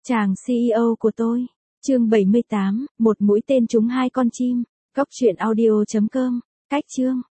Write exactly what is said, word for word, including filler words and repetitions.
Chàng xê e ô của tôi. Chương bảy mươi tám, một mũi tên trúng hai con chim. Góc truyện audio chấm com. Cách chương.